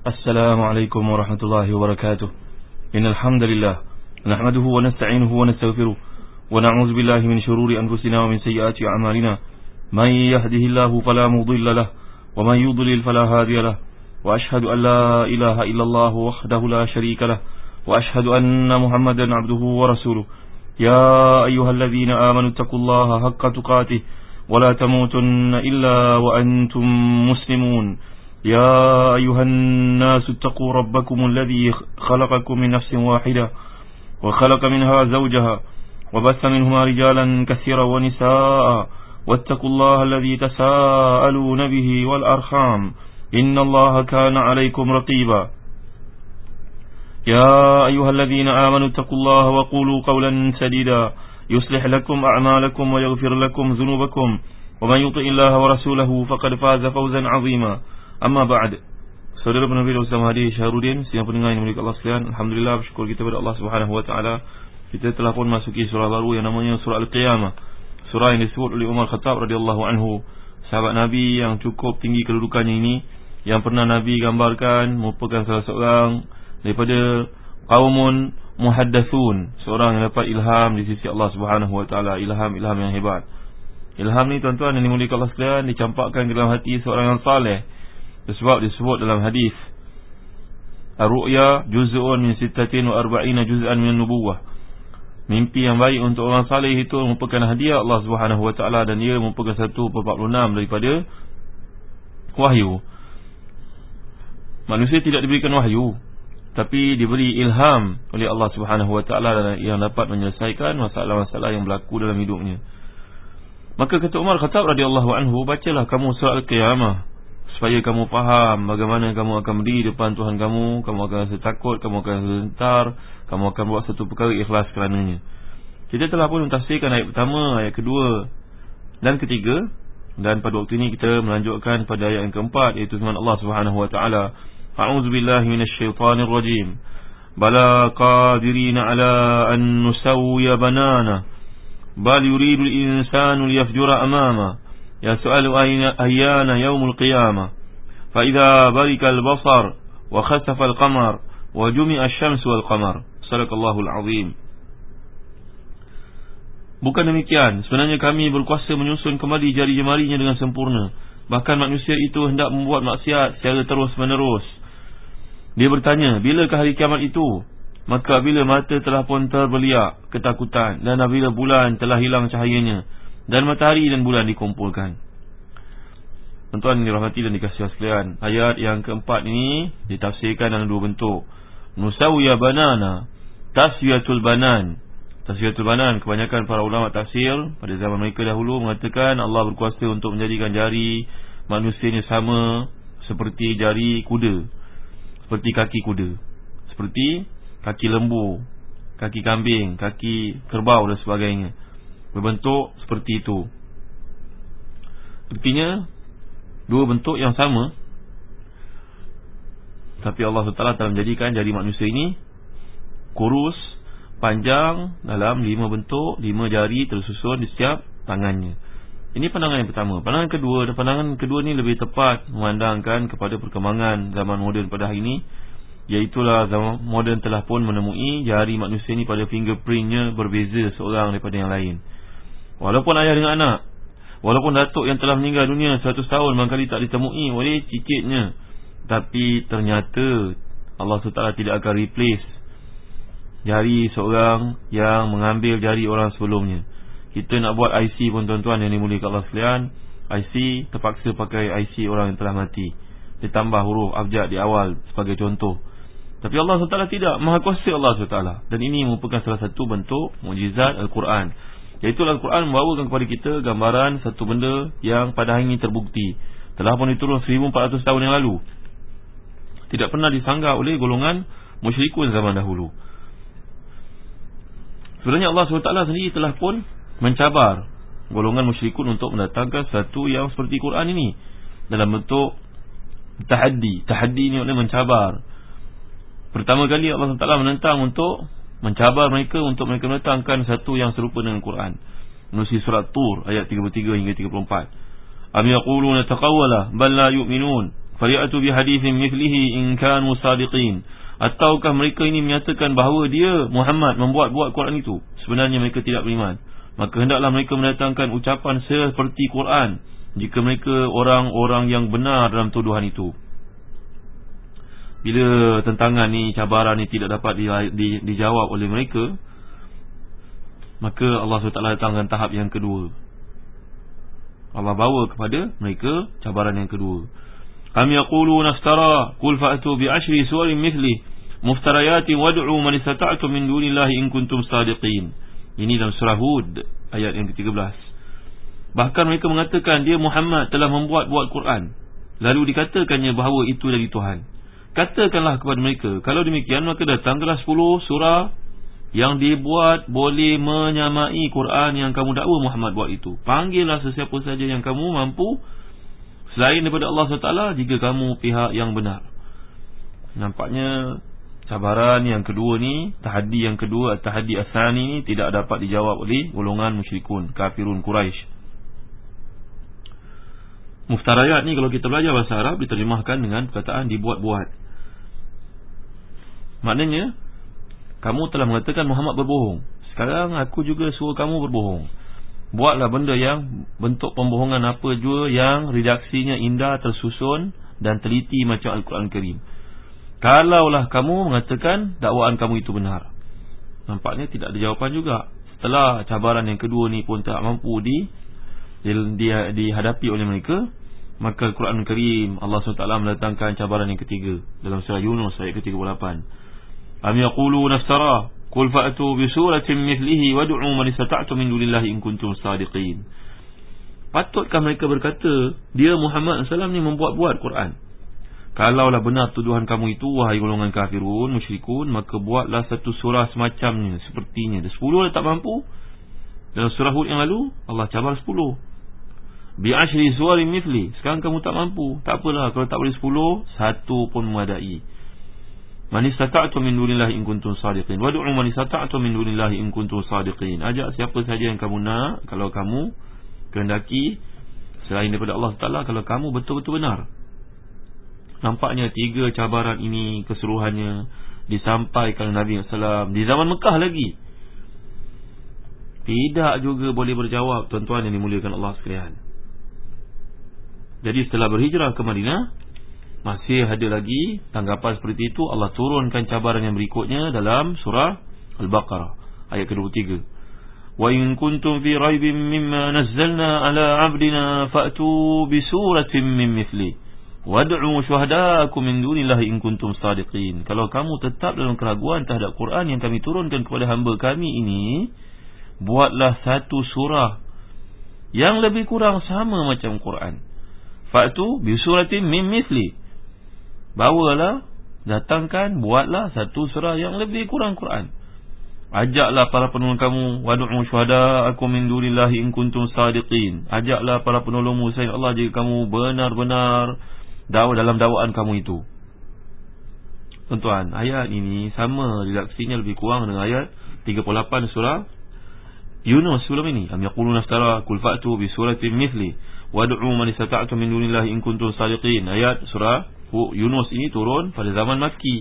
السلام عليكم ورحمة الله وبركاته. إن الحمد لله نحمده ونستعينه ونستغفره ونعوذ بالله من شرور أنفسنا ومن سيئات أعمالنا. من يهده الله فلا مضل له ومن يضلل فلا هادي له وأشهد أن لا إله إلا الله وحده لا شريك له وأشهد أن محمدا عبده ورسوله. يا أيها الذين آمنوا اتقوا الله حق تقاته ولا تموتن إلا وأنتم مسلمون. يا أيها الناس اتقوا ربكم الذي خلقكم من نفس واحدة وخلق منها زوجها وبث منهما رجالا كثيرا ونساء واتقوا الله الذي تساءلون به والأرحام إن الله كان عليكم رقيبا. يا أيها الذين آمنوا اتقوا الله وقولوا قولا سديدا يصلح لكم أعمالكم ويغفر لكم ذنوبكم ومن يطع الله ورسوله فقد فاز فوزا عظيما. Amma ba'd. Saudara penerbit Ustaz Mahdi Syahrudin, sidang pendengar yang dimuliakan Allah sekalian, alhamdulillah bersyukur kita kepada Allah Subhanahu wa taala. Kita telah pun masuki surah baru yang namanya surah Al-Qiyamah. Surah yang disebut oleh Umar Khattab radhiyallahu anhu, sahabat Nabi yang cukup tinggi kedudukannya ini, yang pernah Nabi gambarkan merupakan salah seorang daripada qaumun muhaddatsun, seorang yang dapat ilham di sisi Allah Subhanahu wa taala, ilham yang hebat. Ilham ni tuan-tuan yang dimuliakan Allah sekalian dicampakkan ke dalam hati seorang yang saleh. Sebab disebut dalam hadis, ar-ru'ya juz'un min 46 juz'an min nubuwah. Mimpi yang baik untuk orang saleh itu merupakan hadiah Allah Subhanahu wa taala, dan ia merupakan 1/46 daripada wahyu. Manusia tidak diberikan wahyu, tapi diberi ilham oleh Allah Subhanahu wa taala yang dapat menyelesaikan masalah-masalah yang berlaku dalam hidupnya. Maka kata Umar Khattab radhiyallahu anhu, bacalah kamu surah Al-Qiyamah supaya kamu faham bagaimana kamu akan berdiri depan Tuhan kamu. Kamu akan rasa takut, kamu akan rasa gentar, kamu akan buat satu perkara ikhlas kerananya. Kita telah pun mentafsirkan ayat pertama, ayat kedua dan ketiga, dan pada waktu ini kita melanjutkan pada ayat yang keempat, iaitu firman Allah Subhanahu wa taala, a'udzubillahi minasyaitanir rajim, bala qadirina ala an nusawwiya banana bal yuridul insanu liyafjura amama يسأل أيان يوم القيامة فإذا برك البصر وخسف القمر وجمع الشمس والقمر. صدق الله العظيم. Bukan demikian, sebenarnya kami berkuasa menyusun kembali jari jemarinya dengan sempurna. Bahkan manusia itu hendak membuat maksiat secara terus menerus. Dia bertanya, bilakah hari kiamat itu? Maka bila mata telah pun terbeliak ketakutan, dan apabila bulan telah hilang cahayanya, dan matahari dan bulan dikumpulkan. Tuan-tuan yang dirahmati dan dikasihi sekalian, ayat yang keempat ini ditafsirkan dalam dua bentuk. Nusawwiya banana, taswiyatul banan. Taswiyatul banan, kebanyakan para ulama tafsir pada zaman mereka dahulu mengatakan Allah berkuasa untuk menjadikan jari manusia ini sama seperti jari kuda, seperti kaki kuda, seperti kaki lembu, kaki kambing, kaki kerbau dan sebagainya, berbentuk seperti itu. Artinya dua bentuk yang sama, tapi Allah SWT telah menjadikan jari manusia ini kurus, panjang dalam 5 bentuk, 5 jari tersusun di setiap tangannya. Ini pandangan yang pertama. Pandangan kedua ni lebih tepat memandangkan kepada perkembangan zaman moden pada hari ini, iaitulah zaman moden telah pun menemui jari manusia ini pada fingerprintnya berbeza seorang daripada yang lain. Walaupun ayah dengan anak, walaupun datuk yang telah meninggal dunia 100 tahun mangkali tak ditemui oleh cicitnya, tapi ternyata Allah SWT tidak akan replace jari seorang yang mengambil jari orang sebelumnya. Kita nak buat IC pun tuan-tuan yang dimuliakan Allah sekalian, IC terpaksa pakai IC orang yang telah mati, ditambah huruf abjad di awal sebagai contoh. Tapi Allah SWT tidak, maha kuasa Allah SWT. Dan ini merupakan salah satu bentuk mukjizat Al-Quran, iaitu Al-Quran membawakan kepada kita gambaran satu benda yang pada hari ini terbukti telah pun diturun 1400 tahun yang lalu, tidak pernah disanggah oleh golongan musyrikun zaman dahulu. Sebenarnya Allah SWT sendiri telah pun mencabar golongan musyrikun untuk mendatangkan satu yang seperti Quran ini dalam bentuk tahaddi. Tahaddi ini maknanya mencabar. Pertama kali Allah SWT menentang untuk mencabar mereka, untuk mereka mendatangkan satu yang serupa dengan Quran. Menerusi surat Tur ayat 33 hingga 34. Am yaquluna taqawwala bal la yu'minun. Fari'atu bihadithin mithlihi in kanu sadiqin. Ataukah mereka ini menyatakan bahawa dia Muhammad membuat-buat Quran itu, sebenarnya mereka tidak beriman. Maka hendaklah mereka mendatangkan ucapan seperti Quran jika mereka orang-orang yang benar dalam tuduhan itu. Bila tentangan ni, cabaran ni tidak dapat dijawab oleh mereka, maka Allah SWT datangkan tahap yang kedua. Allah bawa kepada mereka cabaran yang kedua. Am yaquluna iftara qul fa'tu bi 10 suwarin mithli muftariyatin wad'u man istata'tum min dunillahi in kuntum sadiqin. Ini dalam surah Hud ayat yang ke-13. Bahkan mereka mengatakan dia Muhammad telah membuat-buat Quran, lalu dikatakannya bahawa itu dari Tuhan. Katakanlah kepada mereka, kalau demikian maka datanglah 10 surah yang dibuat boleh menyamai Quran yang kamu dakwa Muhammad buat itu. Panggillah sesiapa saja yang kamu mampu selain daripada Allah SWT jika kamu pihak yang benar. Nampaknya cabaran yang kedua ni, tahaddi yang kedua, tahaddi asani ni tidak dapat dijawab oleh golongan musyrikun, kafirun Quraisy. Muftarayat ni kalau kita belajar bahasa Arab diterjemahkan dengan perkataan dibuat-buat. Maknanya kamu telah mengatakan Muhammad berbohong, sekarang aku juga suruh kamu berbohong. Buatlah benda yang bentuk pembohongan apa jua yang redaksinya indah, tersusun dan teliti macam Al-Quran Karim. Kalaulah kamu mengatakan dakwaan kamu itu benar. Nampaknya tidak ada jawapan juga. Setelah cabaran yang kedua ni pun tak mampu dihadapi oleh mereka, maka Al-Quran Karim Allah SWT mendatangkan cabaran yang ketiga dalam surah Yunus ayat ke-38. Am yaquluna iftara qul fa'tu bi suratin mithlihi wad'u man istata'tum min dunillahi in kuntum sadiqin. Patutkah mereka berkata dia Muhammad SAW ni membuat-buat Quran? Kalaulah benar tuduhan kamu itu, wahai golongan kafirun musyrikun, maka buatlah satu surah semacamnya, sepertinya. 10 dah tak mampu. Dalam surah Hud yang lalu Allah cabar 10 bi 10 suwarin mithli. Sekarang kamu tak mampu, tak apalah, kalau tak boleh 10, satu pun memadai. Man istata'tum min dunillahi in kuntum sadiqin wad'u man istata'tum min dunillahi in kuntum sadiqin. Ajak siapa saja yang kamu nak, kalau kamu kehendaki, selain daripada Allah Ta'ala, kalau kamu betul-betul benar. Nampaknya 3 cabaran ini keseluruhannya disampaikan Nabi SAW di zaman Mekah lagi. Tidak juga boleh berjawab, tuan-tuan yang dimuliakan Allah sekalian. Jadi setelah berhijrah ke Madinah, masih ada lagi tanggapan seperti itu. Allah turunkan cabaran yang berikutnya dalam surah Al-Baqarah ayat ke-23. Wa in kuntum fi raibin mimma nazzalna ala 'abdina fa'tu bi suratin min mithli wad'u syuhadaakum min dunillahi in kuntum sadiqin. Kalau kamu tetap dalam keraguan terhadap Quran yang kami turunkan kepada hamba kami ini, buatlah satu surah yang lebih kurang sama macam Quran. Fa'tu bi suratin min mithli. Bawalah, datangkan, buatlah satu surah yang lebih kurang Quran. Ajaklah para penolong kamu, wad'u syuhadaakum min dunillahi in kuntum sadiqin. Ajaklah para penolongmu selain Allah jika kamu benar-benar dalam dakwaan kamu itu. Tuan-tuan, ayat ini sama redaksinya lebih kurang dengan ayat 38 surah Yunus sebelum ini. Am yaquluna iftara qul fa'tu bi suratin mithli wad'u man istata'tum min dunillahi in kuntum sadiqin. Ayat surah Yunus ini turun pada zaman Makki.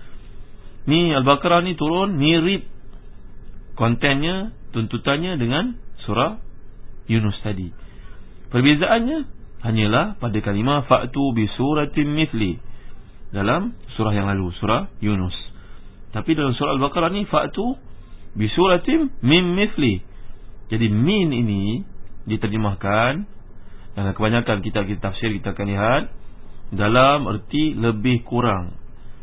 Ni Al-Baqarah ni turun mirip kontennya, tuntutannya dengan surah Yunus tadi. Perbezaannya hanyalah pada kalimah fa'tu bi suratin mithli dalam surah yang lalu, surah Yunus. Tapi dalam surah Al-Baqarah ni fa'tu bi suratin min mithli. Jadi min ini diterjemahkan, dan kebanyakan kitab-kitab tafsir kita akan lihat dalam erti lebih kurang.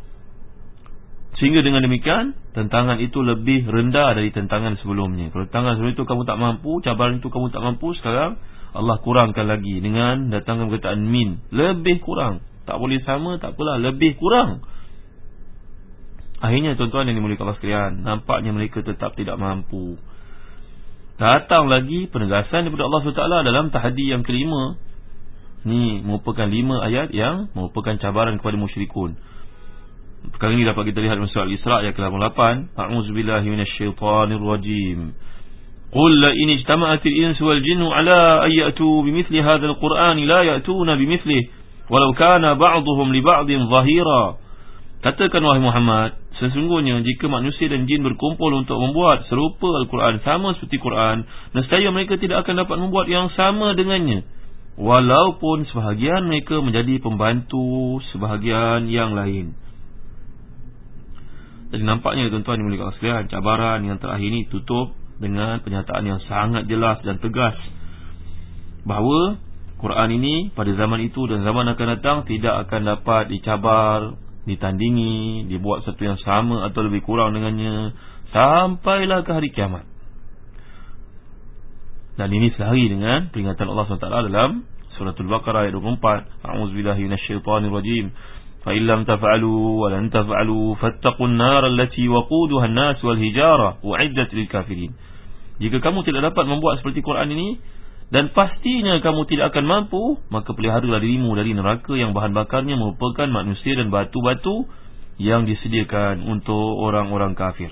Sehingga dengan demikian tentangan itu lebih rendah dari tentangan sebelumnya. Kalau tentangan sebelum itu kamu tak mampu, cabaran itu kamu tak mampu, sekarang Allah kurangkan lagi dengan datangkan perkataan min, lebih kurang. Tak boleh sama, tak apalah, lebih kurang. Akhirnya tuan-tuan yang dimuliakan Allah sekalian, nampaknya mereka tetap tidak mampu. Datang lagi penegasan daripada Allah SWT dalam tahaddi yang kelima. Ni merupakan 5 ayat yang merupakan cabaran kepada musyrikun. Perkara ini dapat kita lihat dalam surah Al-Isra ayat ke-88. A'udzubillahi minasyaitonir rajim. Qul la in ijtama'atil insu wal jinnu ala an ya'tu bimithli hadzal qur'ani la ya'tuna bimithlihi walau kana ba'dhum li ba'din zahira. Katakan wahai Muhammad, sesungguhnya jika manusia dan jin berkumpul untuk membuat serupa Al-Quran, sama seperti Quran, nescaya mereka tidak akan dapat membuat yang sama dengannya, walaupun sebahagian mereka menjadi pembantu sebahagian yang lain. Jadi nampaknya tuan-tuan dimulakan sekalian, cabaran yang terakhir ini tutup dengan pernyataan yang sangat jelas dan tegas bahawa Quran ini pada zaman itu dan zaman akan datang tidak akan dapat dicabar, ditandingi, dibuat satu yang sama atau lebih kurang dengannya sampailah ke hari kiamat. Dan ini selari dengan peringatan Allah SWT dalam Suratul Baqarah ayat 24. A'udzubillahi minasyaitonirrajim. Fa illam taf'alu wa lan taf'alu fattaqun nar allati waquduha an-nas wal hijarah u'iddat lil kafirin. Jika kamu tidak dapat membuat seperti Quran ini, dan pastinya kamu tidak akan mampu, maka peliharalah dirimu dari neraka yang bahan bakarnya merupakan manusia dan batu-batu yang disediakan untuk orang-orang kafir.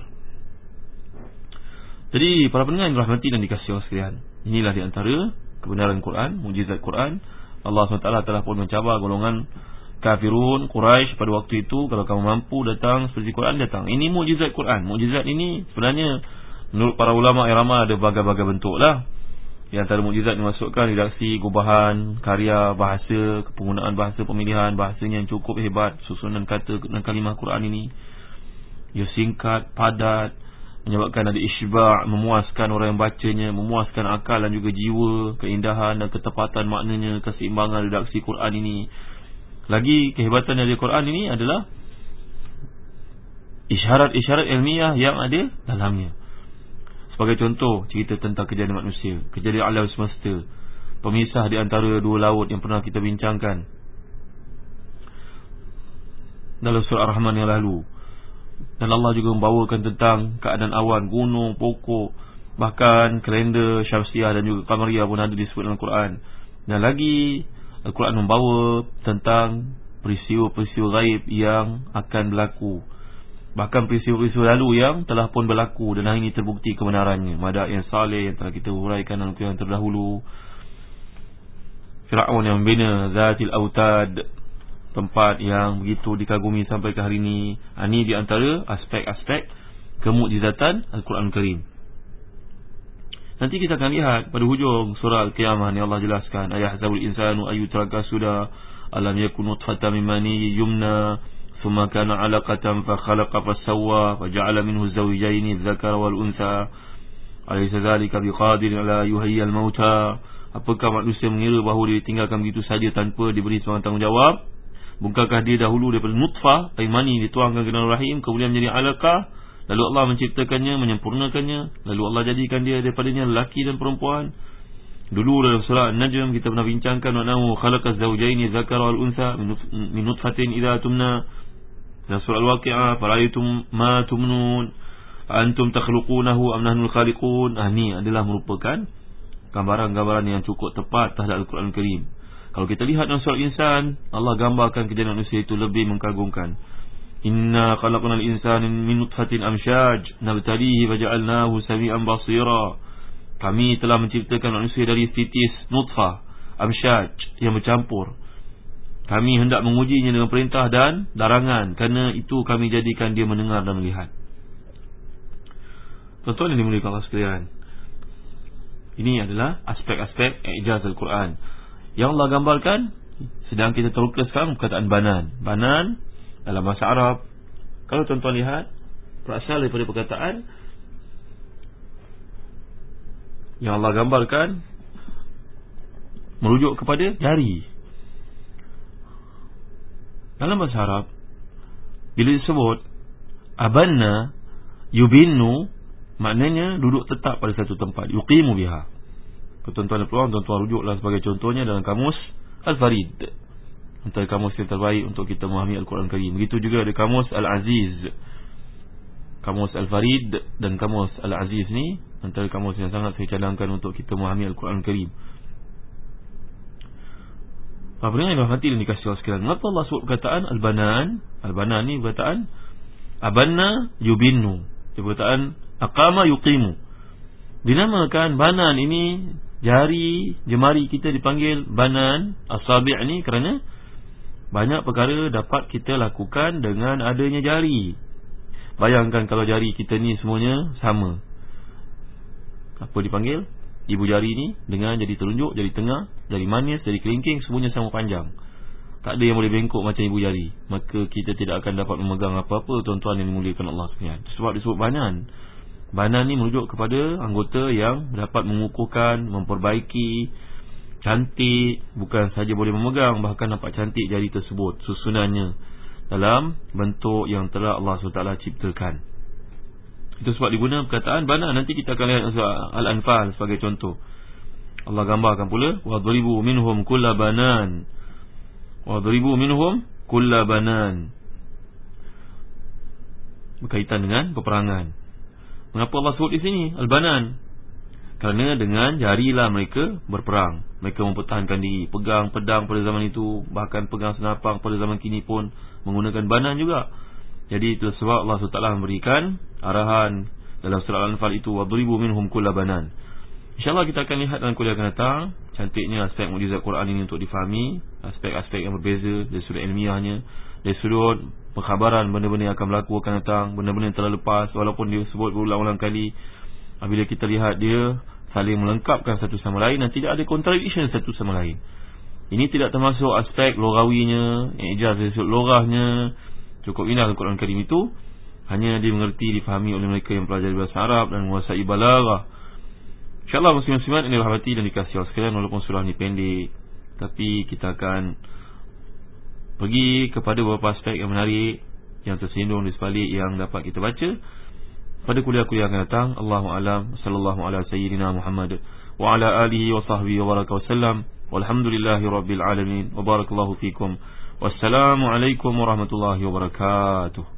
Jadi para pendengar yang dirahmati dan dikasihi Allah sekalian, inilah di antara kebenaran Quran, mukjizat Quran. Allah SWT telah pun mencabar golongan kafirun Quraisy pada waktu itu. Kalau kamu mampu datang seperti Quran, datang. Ini mukjizat Quran. Mukjizat ini sebenarnya menurut para ulama irama ada berbagai-bagai bentuk lah. Di antara mukjizat dimasukkan redaksi, gubahan, karya, bahasa, penggunaan bahasa pemilihan, bahasanya yang cukup hebat, susunan kata dan kalimah Quran ini ia singkat, padat, menyebabkan ada isybah', memuaskan orang yang bacanya, memuaskan akal dan juga jiwa, keindahan dan ketepatan maknanya, keseimbangan redaksi Quran ini. Lagi kehebatan dari Quran ini adalah isyarat-isyarat ilmiah yang ada dalamnya. Sebagai contoh, cerita tentang kejadian manusia, kejadian alam semesta, pemisah di antara dua laut yang pernah kita bincangkan dalam surah Ar-Rahman yang lalu. Dan Allah juga membawakan tentang keadaan awan, gunung, pokok, bahkan kalender syamsiah dan juga qamariyah pun ada disebut dalam Quran. Dan lagi Al-Quran membawa tentang peristiwa-peristiwa gaib yang akan berlaku, bahkan peristiwa-peristiwa lalu yang telah pun berlaku dan hari ini terbukti kebenarannya. Madain yang saleh yang telah kita huraikan dalam kuliah yang terdahulu, Fir'aun yang membina Zatil Autad, tempat yang begitu dikagumi sampai ke hari ini. Ini di antara aspek-aspek kemukjizatan Al-Quran Karim. Nanti kita akan lihat pada hujung surah Al-Qiyamah ni Allah jelaskan, ayahsabul insanu ayyutraka suda alam yakun nutfatan min mani yumna thumma kana 'alaqatan fa khalaqa fasawwa fa ja'ala minhu zawjayn adh-dhakara wal untha alaysa dhalika biqadirin ala yuhyiyal mauta. Apakah manusia mengira bahawa dia ditinggalkan begitu saja tanpa diberi sebarang tanggungjawab? Bukankah dia dahulu daripada nutfah, air mani dituangkan ke dalam rahim, kemudian menjadi 'alaqah, lalu Allah menciptakannya, menyempurnakannya, lalu Allah jadikan dia daripadanya lelaki dan perempuan. Dulu dalam surah An-Najm kita pernah bincangkan, wa nahu khalaqaz zawjaini dzakara wal untha min nutfatin idza tumna. Dan surah Al-Waqi'ah, fara'aytum ma tumnun antum takhluqunahu am nahnul khaliqun. Ini adalah merupakan gambaran-gambaran yang cukup tepat terhadap Al-Quran Karim. Kalau kita lihat dalam surah Insan, Allah gambarkan kejadian manusia itu lebih mengagumkan. Inna khalaqnal insana min nutfatin amsyaj nabtalihi faja'alnahu sami'an basira. Kami telah menciptakan manusia dari titis nutfah amsyaj yang bercampur. Kami hendak mengujinya dengan perintah dan larangan, kerana itu kami jadikan dia mendengar dan melihat. Tuan-tuan yang dimuliakan Allah sekalian, ini adalah aspek-aspek i'jaz Al-Quran yang Allah gambarkan. Sedang kita terukir sekarang perkataan banan. Banan dalam bahasa Arab, kalau tuan-tuan lihat, berasal daripada perkataan yang Allah gambarkan merujuk kepada jari. Dalam bahasa Arab, bila disebut abanna yubinnu, maknanya duduk tetap pada satu tempat, yuqimu biha. Tuan-tuan dan puan, tuan-tuan rujuklah sebagai contohnya dalam kamus Al-Farid, antara kamus yang terbaik untuk kita memahami Al-Quran Karim. Begitu juga ada kamus Al-Aziz. Kamus Al-Farid dan kamus Al-Aziz ni antara kamus yang sangat saya cadangkan untuk kita memahami Al-Quran Karim. Apa yang dirahmati dan dikasihi Allah sekalian, mengapa Allah sebut perkataan Al-Banan? Al-Banan ni perkataan abanna yubinnu, perkataan aqama yuqimu. Dinamakan banan ini, jari jemari kita dipanggil banan asabi' ni kerana banyak perkara dapat kita lakukan dengan adanya jari. Bayangkan kalau jari kita ni semuanya sama, apa dipanggil, ibu jari ni dengan jari telunjuk, jari tengah, jari manis, jari kelingking, semuanya sama panjang. Tak ada yang boleh bengkok macam ibu jari. Maka kita tidak akan dapat memegang apa-apa, tuan-tuan yang dimuliakan Allah sekalian. Sebab disebut banan. Banan ni merujuk kepada anggota yang dapat mengukuhkan, memperbaiki, cantik. Bukan saja boleh memegang, bahkan nampak cantik jari tersebut, susunannya dalam bentuk yang telah Allah SWT ciptakan. Itu sebab diguna perkataan banan. Nanti kita akan lihat Al-Anfal sebagai contoh. Allah gambarkan pula, wadribu minhum kulla banan, wadribu minhum kulla banan, berkaitan dengan peperangan. Mengapa Allah sebut di sini Al-Banan? Kerana dengan jarilah mereka berperang. Mereka mempertahankan diri, pegang pedang pada zaman itu, bahkan pegang senapang pada zaman kini pun menggunakan banan juga. Jadi itu sebab Allah SWT memberikan arahan dalam surah Al-Anfal itu, wadribu minhum kulla banan. InsyaAllah kita akan lihat dalam kuliah akan datang cantiknya aspek mukjizat Quran ini untuk difahami, aspek-aspek yang berbeza dari sudut ilmiahnya, dari sudut pengkhabaran benda-benda yang akan berlaku akan datang, benda-benda yang telah lepas, walaupun dia sebut berulang-ulang kali. Apabila kita lihat dia saling melengkapkan satu sama lain dan tidak ada contradiction satu sama lain. Ini tidak termasuk aspek logawinya, ijaz dari sudut logahnya. Cukup indah Al-Quran Karim itu hanya dimengerti, difahami oleh mereka yang pelajari bahasa Arab dan menguasai balaghah. InsyaAllah muslim-muslimat ini rahmati dan dikasihi Allah sekalian, walaupun surah ni pendek, tapi kita akan pergi kepada beberapa aspek yang menarik yang tersindung di sebalik yang dapat kita baca pada kuliah-kuliah akan datang. Allahu a'lam. Sallallahu ala sayyidina Muhammad wa ala alihi wa sahbihi wa baraka wasallam. Walhamdulillahi rabbil alamin. Wa barakallahu fikum. Wassalamualaikum warahmatullahi wabarakatuh.